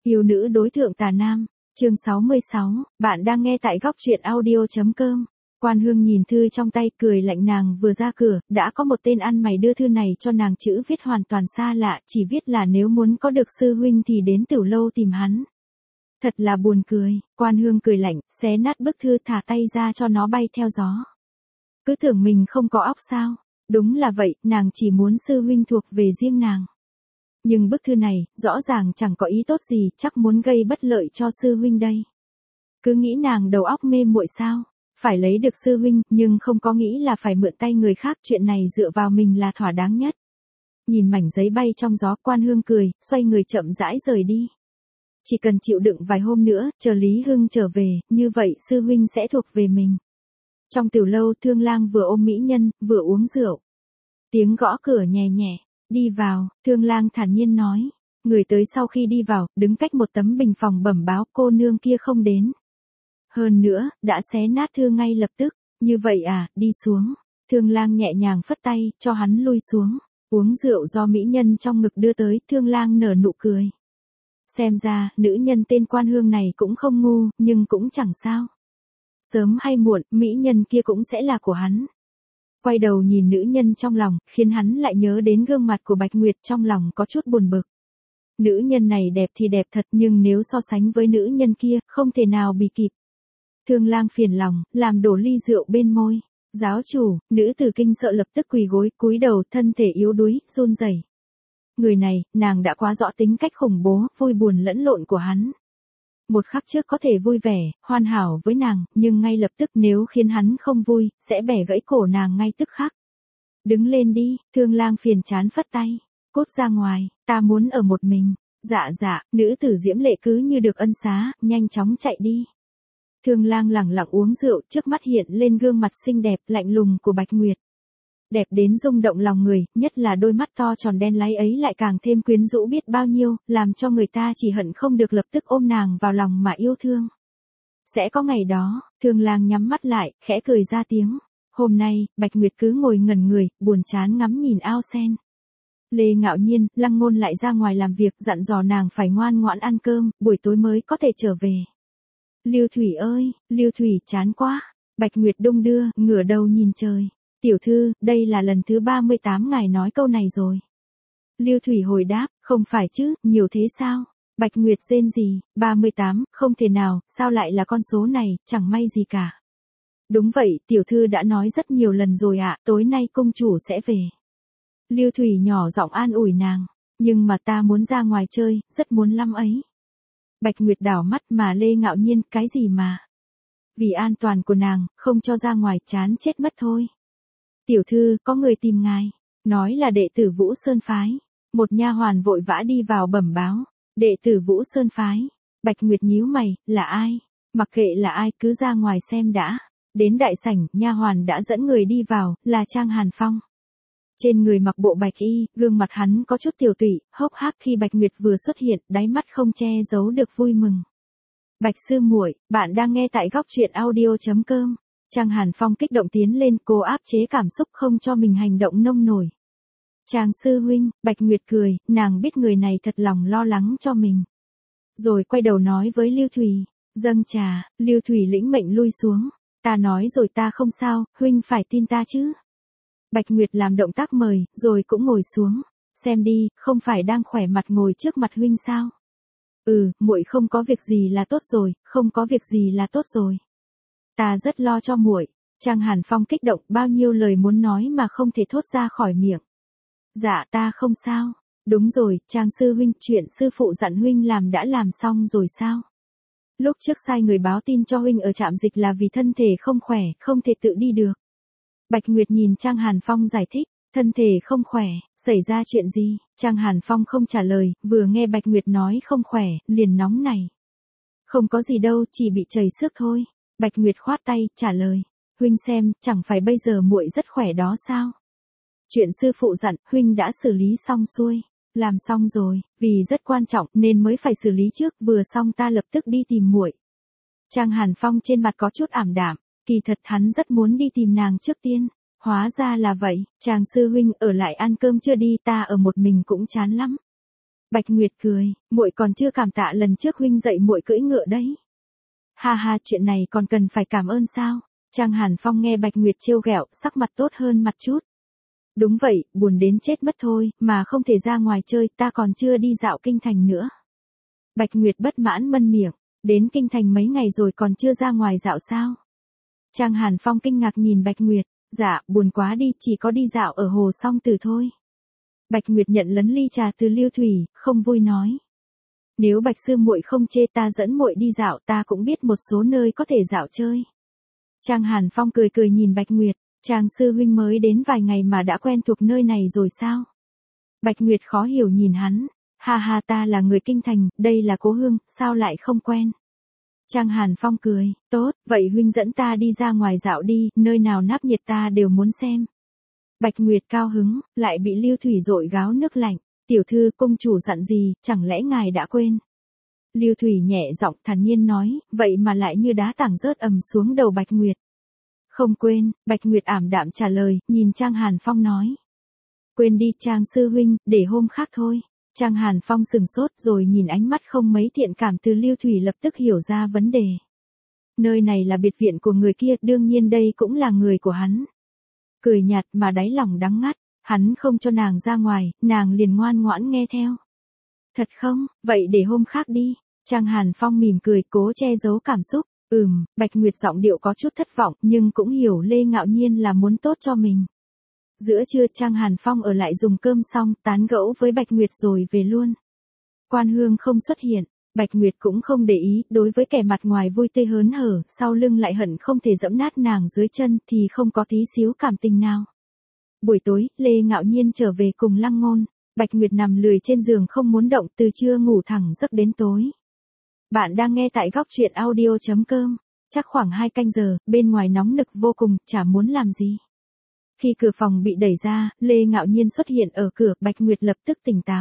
Yêu nữ đối thượng tà nam, chương 66, bạn đang nghe tại góc truyện audio.com. Quan Hương nhìn thư trong tay cười lạnh, nàng vừa ra cửa, đã có một tên ăn mày đưa thư này cho nàng, chữ viết hoàn toàn xa lạ, chỉ viết là nếu muốn có được sư huynh thì đến Tử Lâu tìm hắn. Thật là buồn cười, Quan Hương cười lạnh, xé nát bức thư thả tay ra cho nó bay theo gió. Cứ tưởng mình không có óc sao? Đúng là vậy, nàng chỉ muốn sư huynh thuộc về riêng nàng. Nhưng bức thư này, rõ ràng chẳng có ý tốt gì, chắc muốn gây bất lợi cho sư huynh đây. Cứ nghĩ nàng đầu óc mê muội sao? Phải lấy được sư huynh, nhưng không có nghĩ là phải mượn tay người khác, chuyện này dựa vào mình là thỏa đáng nhất. Nhìn mảnh giấy bay trong gió, Quan Hương cười, xoay người chậm rãi rời đi. Chỉ cần chịu đựng vài hôm nữa, chờ Lý Hưng trở về, như vậy sư huynh sẽ thuộc về mình. Trong tiểu lâu, Thương Lang vừa ôm mỹ nhân, vừa uống rượu. Tiếng gõ cửa nhẹ nhẹ. Đi vào, Thương Lang thản nhiên nói. Người tới sau khi đi vào, đứng cách một tấm bình phòng bẩm báo cô nương kia không đến. Hơn nữa, đã xé nát thư ngay lập tức. Như vậy à, đi xuống. Thương Lang nhẹ nhàng phất tay, cho hắn lui xuống. Uống rượu do mỹ nhân trong ngực đưa tới, Thương Lang nở nụ cười. Xem ra, nữ nhân tên Quan Hương này cũng không ngu, nhưng cũng chẳng sao. Sớm hay muộn, mỹ nhân kia cũng sẽ là của hắn. Quay đầu nhìn nữ nhân trong lòng, khiến hắn lại nhớ đến gương mặt của Bạch Nguyệt, trong lòng có chút buồn bực. Nữ nhân này đẹp thì đẹp thật, nhưng nếu so sánh với nữ nhân kia, không thể nào bì kịp. Thương Lang phiền lòng, làm đổ ly rượu bên môi. Giáo chủ, nữ tử kinh sợ lập tức quỳ gối, cúi đầu, thân thể yếu đuối, run rẩy. Người này, nàng đã quá rõ tính cách khủng bố, vui buồn lẫn lộn của hắn. Một khắc trước có thể vui vẻ, hoàn hảo với nàng, nhưng ngay lập tức nếu khiến hắn không vui, sẽ bẻ gãy cổ nàng ngay tức khắc. Đứng lên đi, Thương Lang phiền chán phất tay. Cút ra ngoài, ta muốn ở một mình. Dạ, nữ tử diễm lệ cứ như được ân xá, nhanh chóng chạy đi. Thương Lang lẳng lặng uống rượu, trước mắt hiện lên gương mặt xinh đẹp, lạnh lùng của Bạch Nguyệt. Đẹp đến rung động lòng người, nhất là đôi mắt to tròn đen láy ấy lại càng thêm quyến rũ biết bao nhiêu, làm cho người ta chỉ hận không được lập tức ôm nàng vào lòng mà yêu thương. Sẽ có ngày đó, Thương Lang nhắm mắt lại, khẽ cười ra tiếng. Hôm nay, Bạch Nguyệt cứ ngồi ngẩn người, buồn chán ngắm nhìn ao sen. Lê Ngạo Nhiên, Lăng Ngôn lại ra ngoài làm việc, dặn dò nàng phải ngoan ngoãn ăn cơm, buổi tối mới có thể trở về. Lưu Thủy ơi, Lưu Thủy chán quá. Bạch Nguyệt đung đưa, ngửa đầu nhìn trời. Tiểu thư, đây là lần thứ 38 ngài nói câu này rồi. Lưu Thủy hồi đáp, không phải chứ, nhiều thế sao? Bạch Nguyệt rên gì, 38, không thể nào, sao lại là con số này, chẳng may gì cả. Đúng vậy, tiểu thư đã nói rất nhiều lần rồi ạ, tối nay công chủ sẽ về. Lưu Thủy nhỏ giọng an ủi nàng, nhưng mà ta muốn ra ngoài chơi, rất muốn lắm ấy. Bạch Nguyệt đảo mắt mà Lê Ngạo Nhiên, cái gì mà? Vì an toàn của nàng, không cho ra ngoài, chán chết mất thôi. Tiểu thư, có người tìm ngài, nói là đệ tử Vũ Sơn Phái. Một nha hoàn vội vã đi vào bẩm báo, đệ tử Vũ Sơn Phái. Bạch Nguyệt nhíu mày, là ai? Mặc kệ là ai, cứ ra ngoài xem đã. Đến đại sảnh, nha hoàn đã dẫn người đi vào, là Trang Hàn Phong. Trên người mặc bộ bạch y, gương mặt hắn có chút tiểu tụy, hốc hác khi Bạch Nguyệt vừa xuất hiện, đáy mắt không che giấu được vui mừng. Bạch sư muội, bạn đang nghe tại góc truyện audio.com. Trang Hàn Phong kích động tiến lên, cố áp chế cảm xúc không cho mình hành động nông nổi. Trang sư huynh, Bạch Nguyệt cười, nàng biết người này thật lòng lo lắng cho mình. Rồi quay đầu nói với Lưu Thủy, dâng trà, Lưu Thủy lĩnh mệnh lui xuống. Ta nói rồi ta không sao, huynh phải tin ta chứ. Bạch Nguyệt làm động tác mời, rồi cũng ngồi xuống. Xem đi, không phải đang khỏe mặt ngồi trước mặt huynh sao? Muội không có việc gì là tốt rồi, không có việc gì là tốt rồi. Ta rất lo cho muội. Trang Hàn Phong kích động, bao nhiêu lời muốn nói mà không thể thốt ra khỏi miệng. Dạ ta không sao. Đúng rồi, Trang sư huynh, chuyện sư phụ dặn huynh làm đã làm xong rồi sao? Lúc trước sai người báo tin cho huynh ở trạm dịch là vì thân thể không khỏe, không thể tự đi được. Bạch Nguyệt nhìn Trang Hàn Phong giải thích, thân thể không khỏe, xảy ra chuyện gì? Trang Hàn Phong không trả lời, vừa nghe Bạch Nguyệt nói không khỏe, liền nóng này. Không có gì đâu, chỉ bị trầy xước thôi. Bạch Nguyệt khoát tay, trả lời, huynh xem, chẳng phải bây giờ muội rất khỏe đó sao? Chuyện sư phụ dặn, huynh đã xử lý xong xuôi. Làm xong rồi, vì rất quan trọng nên mới phải xử lý trước, vừa xong ta lập tức đi tìm muội. Trang Hàn Phong trên mặt có chút ảm đạm, kỳ thật hắn rất muốn đi tìm nàng trước tiên. Hóa ra là vậy, Trang sư huynh ở lại ăn cơm chưa đi, ta ở một mình cũng chán lắm. Bạch Nguyệt cười, muội còn chưa cảm tạ lần trước huynh dạy muội cưỡi ngựa đấy. Ha ha, chuyện này còn cần phải cảm ơn sao? Trang Hàn Phong nghe Bạch Nguyệt trêu ghẹo, sắc mặt tốt hơn mặt chút. Đúng vậy, buồn đến chết mất thôi, mà không thể ra ngoài chơi, ta còn chưa đi dạo kinh thành nữa. Bạch Nguyệt bất mãn mân miệng, đến kinh thành mấy ngày rồi còn chưa ra ngoài dạo sao? Trang Hàn Phong kinh ngạc nhìn Bạch Nguyệt, dạ, buồn quá đi, chỉ có đi dạo ở hồ Song Tử thôi. Bạch Nguyệt nhận lấn ly trà từ Lưu Thủy, không vui nói. Nếu Bạch sư muội không chê ta dẫn muội đi dạo, ta cũng biết một số nơi có thể dạo chơi. Trang Hàn Phong cười cười nhìn Bạch Nguyệt, Trang sư huynh mới đến vài ngày mà đã quen thuộc nơi này rồi sao? Bạch Nguyệt khó hiểu nhìn hắn, ha ha, ta là người kinh thành, đây là cố hương, sao lại không quen? Trang Hàn Phong cười, tốt, vậy huynh dẫn ta đi ra ngoài dạo đi, nơi nào náo nhiệt ta đều muốn xem. Bạch Nguyệt cao hứng, lại bị Lưu Thủy dội gáo nước lạnh, tiểu thư công chủ dặn gì, chẳng lẽ ngài đã quên? Lưu Thủy nhẹ giọng thản nhiên nói, vậy mà lại như đá tảng rớt ầm xuống đầu Bạch Nguyệt. Không quên, Bạch Nguyệt ảm đạm trả lời, nhìn Trang Hàn Phong nói. Quên đi Trang sư huynh, để hôm khác thôi. Trang Hàn Phong sừng sốt rồi nhìn ánh mắt không mấy thiện cảm từ Lưu Thủy lập tức hiểu ra vấn đề. Nơi này là biệt viện của người kia, đương nhiên đây cũng là người của hắn. Cười nhạt mà đáy lòng đắng ngắt, hắn không cho nàng ra ngoài, nàng liền ngoan ngoãn nghe theo. Thật không, vậy để hôm khác đi. Trang Hàn Phong mỉm cười cố che giấu cảm xúc. Bạch Nguyệt giọng điệu có chút thất vọng nhưng cũng hiểu Lê Ngạo Nhiên là muốn tốt cho mình. Giữa trưa Trang Hàn Phong ở lại dùng cơm xong tán gẫu với Bạch Nguyệt rồi về luôn. Quan Hương không xuất hiện, Bạch Nguyệt cũng không để ý, đối với kẻ mặt ngoài vui tươi hớn hở, sau lưng lại hận không thể dẫm nát nàng dưới chân thì không có tí xíu cảm tình nào. Buổi tối, Lê Ngạo Nhiên trở về cùng Lăng Ngôn, Bạch Nguyệt nằm lười trên giường không muốn động từ trưa ngủ thẳng giấc đến tối. Bạn đang nghe tại góc truyện audio.com, chắc khoảng 2 canh giờ, bên ngoài nóng nực vô cùng, chả muốn làm gì. Khi cửa phòng bị đẩy ra, Lê Ngạo Nhiên xuất hiện ở cửa, Bạch Nguyệt lập tức tỉnh táo.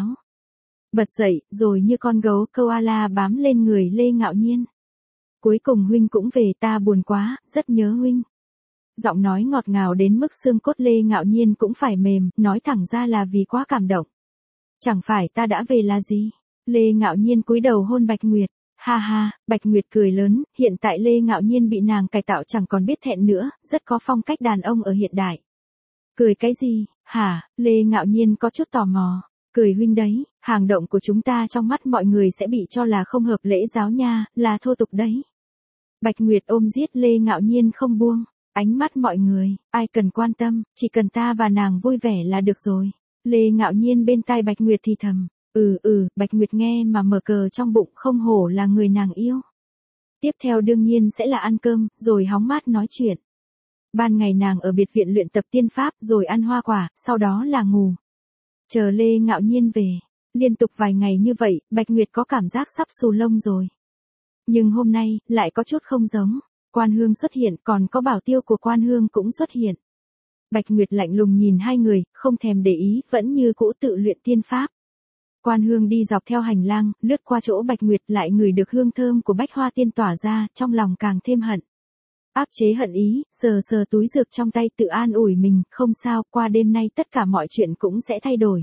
Bật dậy, rồi như con gấu koala bám lên người Lê Ngạo Nhiên. Cuối cùng huynh cũng về, ta buồn quá, rất nhớ huynh. Giọng nói ngọt ngào đến mức xương cốt Lê Ngạo Nhiên cũng phải mềm, nói thẳng ra là vì quá cảm động. Chẳng phải ta đã về là gì? Lê Ngạo Nhiên cúi đầu hôn Bạch Nguyệt. Ha ha, Bạch Nguyệt cười lớn, hiện tại Lê Ngạo Nhiên bị nàng cải tạo chẳng còn biết thẹn nữa, rất có phong cách đàn ông ở hiện đại. Cười cái gì, hả? Lê Ngạo Nhiên có chút tò mò. Cười huynh đấy, hành động của chúng ta trong mắt mọi người sẽ bị cho là không hợp lễ giáo nha, là thô tục đấy. Bạch Nguyệt ôm giết Lê Ngạo Nhiên không buông. Ánh mắt mọi người, ai cần quan tâm, chỉ cần ta và nàng vui vẻ là được rồi. Lê Ngạo Nhiên bên tai Bạch Nguyệt thì thầm. Bạch Nguyệt nghe mà mở cờ trong bụng, không hổ là người nàng yêu. Tiếp theo đương nhiên sẽ là ăn cơm, rồi hóng mát nói chuyện. Ban ngày nàng ở biệt viện luyện tập tiên pháp, rồi ăn hoa quả, sau đó là ngủ. Chờ Lê Ngạo Nhiên về, liên tục vài ngày như vậy, Bạch Nguyệt có cảm giác sắp xù lông rồi. Nhưng hôm nay, lại có chút không giống. Quan Hương xuất hiện, còn có bảo tiêu của Quan Hương cũng xuất hiện. Bạch Nguyệt lạnh lùng nhìn hai người, không thèm để ý, vẫn như cũ tự luyện tiên pháp. Quan Hương đi dọc theo hành lang, lướt qua chỗ Bạch Nguyệt lại ngửi được hương thơm của bách hoa tiên tỏa ra, trong lòng càng thêm hận. Áp chế hận ý, sờ sờ túi dược trong tay tự an ủi mình, không sao, qua đêm nay tất cả mọi chuyện cũng sẽ thay đổi.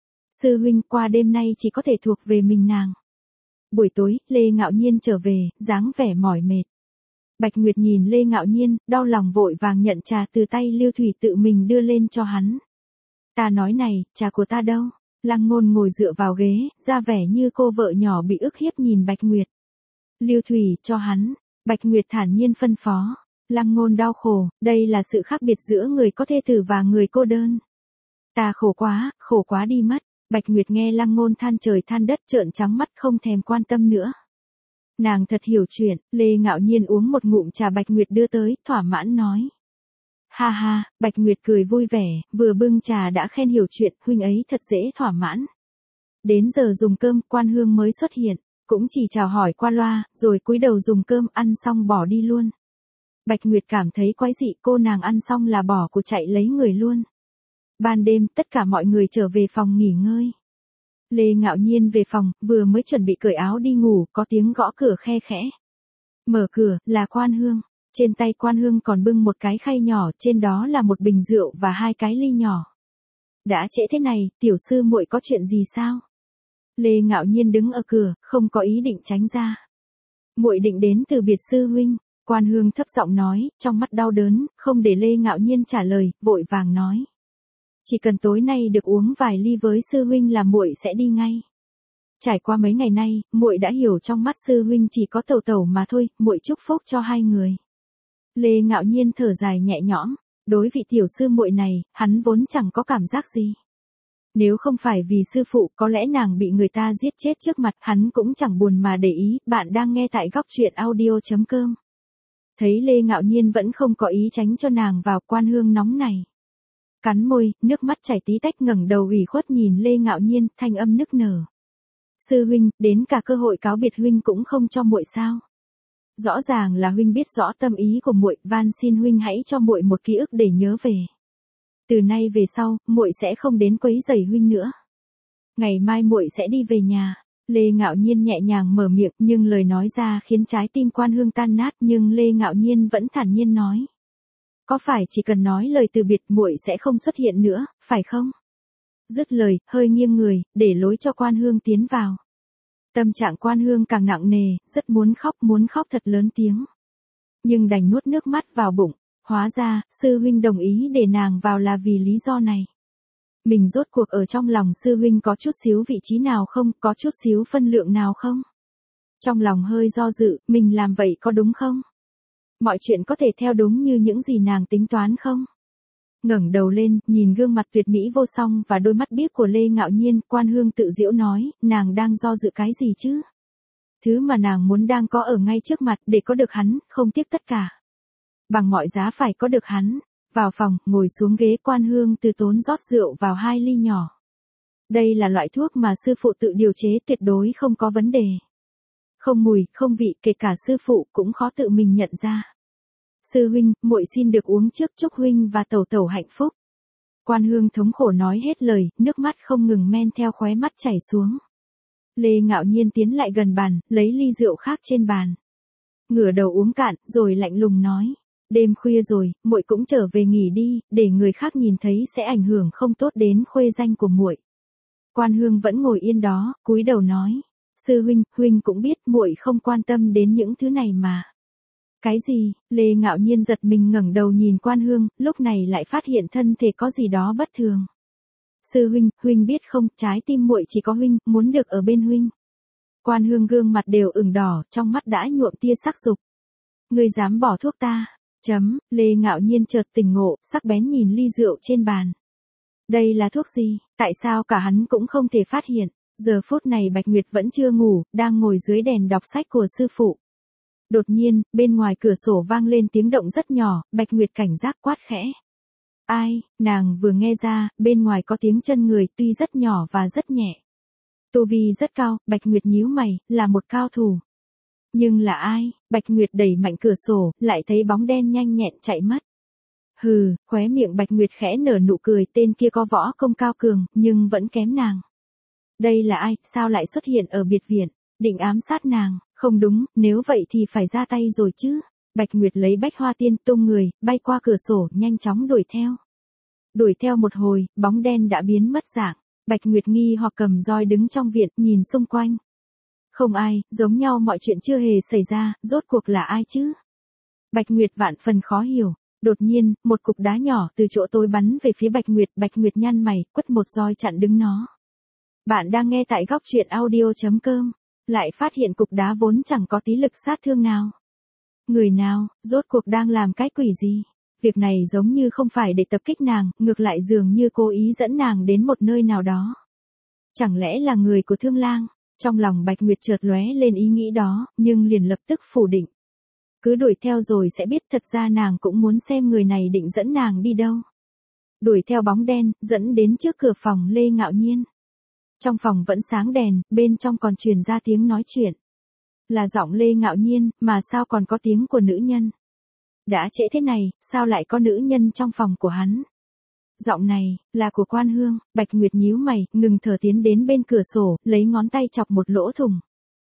Sư huynh, qua đêm nay chỉ có thể thuộc về mình nàng. Buổi tối, Lê Ngạo Nhiên trở về, dáng vẻ mỏi mệt. Bạch Nguyệt nhìn Lê Ngạo Nhiên, đau lòng vội vàng nhận trà từ tay Lưu Thủy tự mình đưa lên cho hắn. Ta nói này, trà của ta đâu? Lăng Ngôn ngồi dựa vào ghế, ra vẻ như cô vợ nhỏ bị ức hiếp nhìn Bạch Nguyệt. Lưu Thủy, cho hắn. Bạch Nguyệt thản nhiên phân phó. Lăng Ngôn đau khổ, đây là sự khác biệt giữa người có thê tử và người cô đơn. Ta khổ quá đi mất. Bạch Nguyệt nghe Lăng Ngôn than trời than đất trợn trắng mắt không thèm quan tâm nữa. Nàng thật hiểu chuyện, Lê Ngạo Nhiên uống một ngụm trà Bạch Nguyệt đưa tới, thỏa mãn nói. Ha ha, Bạch Nguyệt cười vui vẻ, vừa bưng trà đã khen hiểu chuyện, huynh ấy thật dễ thỏa mãn. Đến giờ dùng cơm, Quan Hương mới xuất hiện, cũng chỉ chào hỏi qua loa, rồi cúi đầu dùng cơm, ăn xong bỏ đi luôn. Bạch Nguyệt cảm thấy quái dị, cô nàng ăn xong là bỏ của chạy lấy người luôn. Ban đêm, tất cả mọi người trở về phòng nghỉ ngơi. Lê Ngạo Nhiên về phòng, vừa mới chuẩn bị cởi áo đi ngủ, có tiếng gõ cửa khe khẽ. Mở cửa, là Quan Hương. Trên tay Quan Hương còn bưng một cái khay nhỏ, trên đó là một bình rượu và 2 cái ly nhỏ. Đã trễ thế này, tiểu sư muội có chuyện gì sao? Lê Ngạo Nhiên đứng ở cửa, không có ý định tránh ra. Muội định đến từ biệt sư huynh, Quan Hương thấp giọng nói, trong mắt đau đớn, không để Lê Ngạo Nhiên trả lời, vội vàng nói. Chỉ cần tối nay được uống vài ly với sư huynh là muội sẽ đi ngay. Trải qua mấy ngày nay, muội đã hiểu trong mắt sư huynh chỉ có Tẩu Tẩu mà thôi, muội chúc phúc cho hai người. Lê Ngạo Nhiên thở dài nhẹ nhõm, đối vị tiểu sư muội này, hắn vốn chẳng có cảm giác gì. Nếu không phải vì sư phụ, có lẽ nàng bị người ta giết chết trước mặt, hắn cũng chẳng buồn mà để ý. Bạn đang nghe tại góc truyện audio.com. Thấy Lê Ngạo Nhiên vẫn không có ý tránh cho nàng vào, Quan Hương nóng này. Cắn môi, nước mắt chảy tí tách, ngẩng đầu ủy khuất nhìn Lê Ngạo Nhiên, thanh âm nức nở. Sư huynh, đến cả cơ hội cáo biệt huynh cũng không cho muội sao? Rõ ràng là huynh biết rõ tâm ý của muội, van xin huynh hãy cho muội một ký ức để nhớ về. Từ nay về sau, muội sẽ không đến quấy rầy huynh nữa. Ngày mai muội sẽ đi về nhà. Lê Ngạo Nhiên nhẹ nhàng mở miệng, nhưng lời nói ra khiến trái tim Quan Hương tan nát, nhưng Lê Ngạo Nhiên vẫn thản nhiên nói. Có phải chỉ cần nói lời từ biệt muội sẽ không xuất hiện nữa, phải không? Dứt lời, hơi nghiêng người, để lối cho Quan Hương tiến vào. Tâm trạng Quan Hương càng nặng nề, rất muốn khóc thật lớn tiếng. Nhưng đành nuốt nước mắt vào bụng, hóa ra, sư huynh đồng ý để nàng vào là vì lý do này. Mình rốt cuộc ở trong lòng sư huynh có chút xíu vị trí nào không, có chút xíu phân lượng nào không? Trong lòng hơi do dự, mình làm vậy có đúng không? Mọi chuyện có thể theo đúng như những gì nàng tính toán không? Ngẩng đầu lên, nhìn gương mặt tuyệt mỹ vô song và đôi mắt biếc của Lê Ngạo Nhiên, Quan Hương tự giễu nói, nàng đang do dự cái gì chứ? Thứ mà nàng muốn đang có ở ngay trước mặt, để có được hắn, không tiếc tất cả. Bằng mọi giá phải có được hắn. Vào phòng, ngồi xuống ghế, Quan Hương từ tốn rót rượu vào 2 ly nhỏ. Đây là loại thuốc mà sư phụ tự điều chế, tuyệt đối không có vấn đề. Không mùi, không vị, kể cả sư phụ cũng khó tự mình nhận ra. Sư huynh, muội xin được uống trước, chúc huynh và Tẩu Tẩu hạnh phúc. Quan Hương thống khổ nói hết lời, nước mắt không ngừng men theo khóe mắt chảy xuống. Lê Ngạo Nhiên tiến lại gần bàn, lấy ly rượu khác trên bàn. Ngửa đầu uống cạn, rồi lạnh lùng nói. Đêm khuya rồi, muội cũng trở về nghỉ đi, để người khác nhìn thấy sẽ ảnh hưởng không tốt đến khuê danh của muội. Quan Hương vẫn ngồi yên đó, cúi đầu nói. Sư huynh, huynh cũng biết muội không quan tâm đến những thứ này mà. Cái gì? Lê Ngạo Nhiên giật mình ngẩng đầu nhìn Quan Hương, lúc này lại phát hiện thân thể có gì đó bất thường. Sư huynh, huynh biết không, trái tim muội chỉ có huynh, muốn được ở bên huynh. Quan Hương gương mặt đều ửng đỏ, trong mắt đã nhuộm tia sắc dục. Ngươi dám bỏ thuốc ta? Lê Ngạo Nhiên chợt tỉnh ngộ, sắc bén nhìn ly rượu trên bàn. Đây là thuốc gì? Tại sao cả hắn cũng không thể phát hiện? Giờ phút này Bạch Nguyệt vẫn chưa ngủ, đang ngồi dưới đèn đọc sách của sư phụ. Đột nhiên, bên ngoài cửa sổ vang lên tiếng động rất nhỏ, Bạch Nguyệt cảnh giác quát khẽ. Ai? Nàng vừa nghe ra, bên ngoài có tiếng chân người, tuy rất nhỏ và rất nhẹ. Tu vi rất cao, Bạch Nguyệt nhíu mày, là một cao thủ. Nhưng là ai? Bạch Nguyệt đẩy mạnh cửa sổ, lại thấy bóng đen nhanh nhẹn chạy mất. Hừ, khóe miệng Bạch Nguyệt khẽ nở nụ cười, tên kia có võ công cao cường, nhưng vẫn kém nàng. Đây là ai, sao lại xuất hiện ở biệt viện, định ám sát nàng, không đúng, nếu vậy thì phải ra tay rồi chứ. Bạch Nguyệt lấy bách hoa tiên tung người, bay qua cửa sổ, nhanh chóng đuổi theo. Đuổi theo một hồi, bóng đen đã biến mất dạng. Bạch Nguyệt nghi hoặc cầm roi đứng trong viện, nhìn xung quanh. Không ai, giống nhau mọi chuyện chưa hề xảy ra, rốt cuộc là ai chứ? Bạch Nguyệt vạn phần khó hiểu. Đột nhiên, một cục đá nhỏ từ chỗ tối bắn về phía Bạch Nguyệt nhăn mày, quất một roi chặn đứng nó. Bạn đang nghe tại góc truyện audio.com, lại phát hiện cục đá vốn chẳng có tí lực sát thương nào. Người nào, rốt cuộc đang làm cái quỷ gì? Việc này giống như không phải để tập kích nàng, ngược lại dường như cố ý dẫn nàng đến một nơi nào đó. Chẳng lẽ là người của Thương Lang? Trong lòng Bạch Nguyệt chợt lóe lên ý nghĩ đó, nhưng liền lập tức phủ định. Cứ đuổi theo rồi sẽ biết, thật ra nàng cũng muốn xem người này định dẫn nàng đi đâu. Đuổi theo bóng đen, dẫn đến trước cửa phòng Lê Ngạo Nhiên. Trong phòng vẫn sáng đèn, bên trong còn truyền ra tiếng nói chuyện. Là giọng Lê Ngạo Nhiên, mà sao còn có tiếng của nữ nhân? Đã trễ thế này, sao lại có nữ nhân trong phòng của hắn? Giọng này, là của Quan Hương. Bạch Nguyệt nhíu mày, ngừng thở tiến đến bên cửa sổ, lấy ngón tay chọc một lỗ thủng.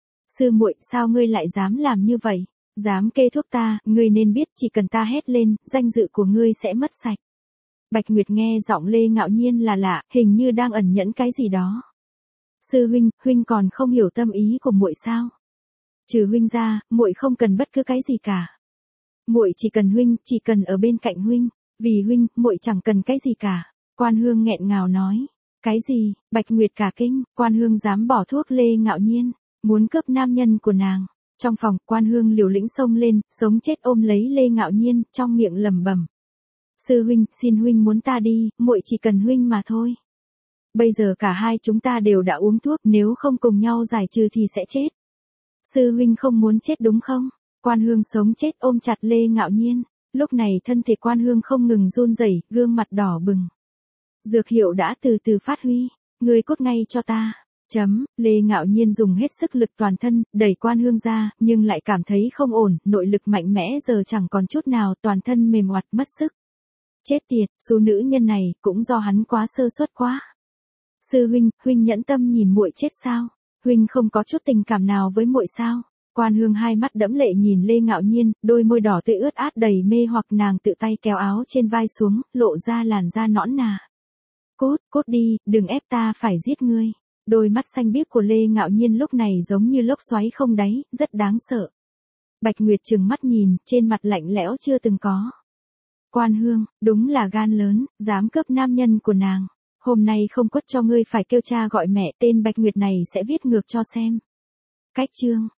Sư muội, sao ngươi lại dám làm như vậy? Dám kê thuốc ta, ngươi nên biết chỉ cần ta hét lên, danh dự của ngươi sẽ mất sạch. Bạch Nguyệt nghe giọng Lê Ngạo Nhiên là lạ, hình như đang ẩn nhẫn cái gì đó. Sư huynh, huynh còn không hiểu tâm ý của muội sao? Trừ huynh ra, muội không cần bất cứ cái gì cả. Muội chỉ cần huynh, chỉ cần ở bên cạnh huynh, vì huynh, muội chẳng cần cái gì cả. Quan Hương nghẹn ngào nói. Cái gì? Bạch Nguyệt cả kinh, Quan Hương dám bỏ thuốc Lê Ngạo Nhiên, muốn cướp nam nhân của nàng. Trong phòng, Quan Hương liều lĩnh xông lên, sống chết ôm lấy Lê Ngạo Nhiên, trong miệng lẩm bẩm. Sư huynh, xin huynh muốn ta đi, muội chỉ cần huynh mà thôi. Bây giờ cả hai chúng ta đều đã uống thuốc, nếu không cùng nhau giải trừ thì sẽ chết. Sư huynh không muốn chết đúng không? Quan Hương sống chết ôm chặt Lê Ngạo Nhiên. Lúc này thân thể Quan Hương không ngừng run rẩy, gương mặt đỏ bừng. Dược hiệu đã từ từ phát huy. Ngươi cốt ngay cho ta. Lê Ngạo Nhiên dùng hết sức lực toàn thân, đẩy Quan Hương ra, nhưng lại cảm thấy không ổn, nội lực mạnh mẽ giờ chẳng còn chút nào, toàn thân mềm oặt mất sức. Chết tiệt, số nữ nhân này, cũng do hắn quá sơ suất quá. Sư huynh, huynh nhẫn tâm nhìn muội chết sao? Huynh không có chút tình cảm nào với muội sao? Quan Hương hai mắt đẫm lệ nhìn Lê Ngạo Nhiên, đôi môi đỏ tươi ướt át đầy mê hoặc, nàng tự tay kéo áo trên vai xuống, lộ ra làn da nõn nà. Cốt đi, đừng ép ta phải giết ngươi. Đôi mắt xanh biếc của Lê Ngạo Nhiên lúc này giống như lốc xoáy không đáy, rất đáng sợ. Bạch Nguyệt trừng mắt nhìn, trên mặt lạnh lẽo chưa từng có. Quan Hương, đúng là gan lớn, dám cướp nam nhân của nàng. Hôm nay không quất cho ngươi phải kêu cha gọi mẹ, tên Bạch Nguyệt này sẽ viết ngược cho xem. Cách chương